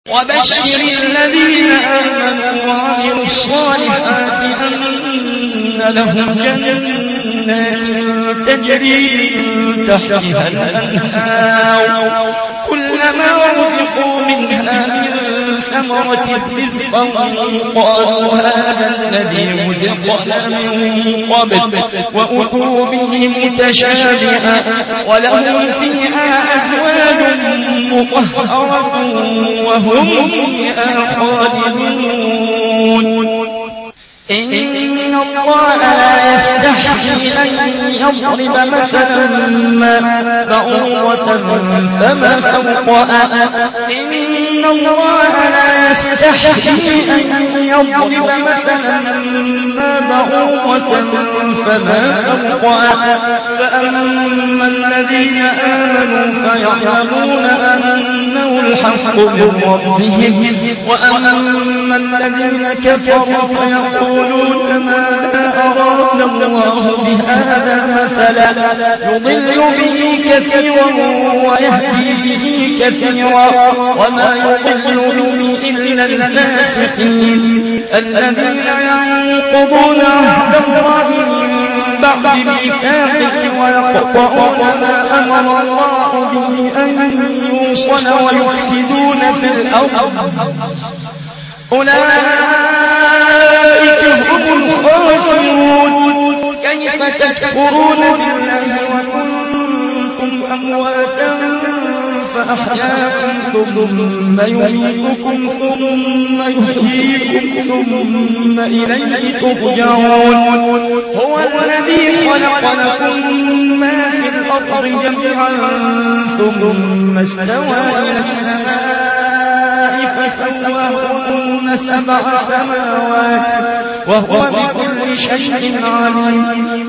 وبشر الذين آمنوا وعملوا الصالحات أن لهم جنات تجري من تحتها الأنهار كلما رزقوا منها من ثمرة رزقا قالوا هذا الذي رزقنا من قبل وأتوا به متشابها ولهم فيها أزواج مطهرة وهم فيها خالدون إن الله لا يستحيي أن يضرب مثلا ما بعوضة فما فوقها إن الله لا يستحيي أن يضرب مثلا ما بعوضة فما فوقها فأما الذين آمنوا فيعلمون أنه الحق من ربهم وأما الذين كفروا فيقولون ماذا أراد الله بهذا مثلا يضل به كثيرا ويهدي به كثيرا وما يضل به إلا الفاسقين الذين ينقضون عهد الله من بعد ميثاقه ويقطعون ما أمر الله به أن يوصل ويفسدون في الأرض أولئك هم الخاسرون كيف تكفرون بالله وكنتم أمواتا فأحياكم ثم يميتكم ثم يحييكم ثم إليه ترجعون هو الذي خلق لكم ما في الأرض جميعا ثم استوى إلى السماء فسواهن 7 سماوات وهو بكل شيء عليم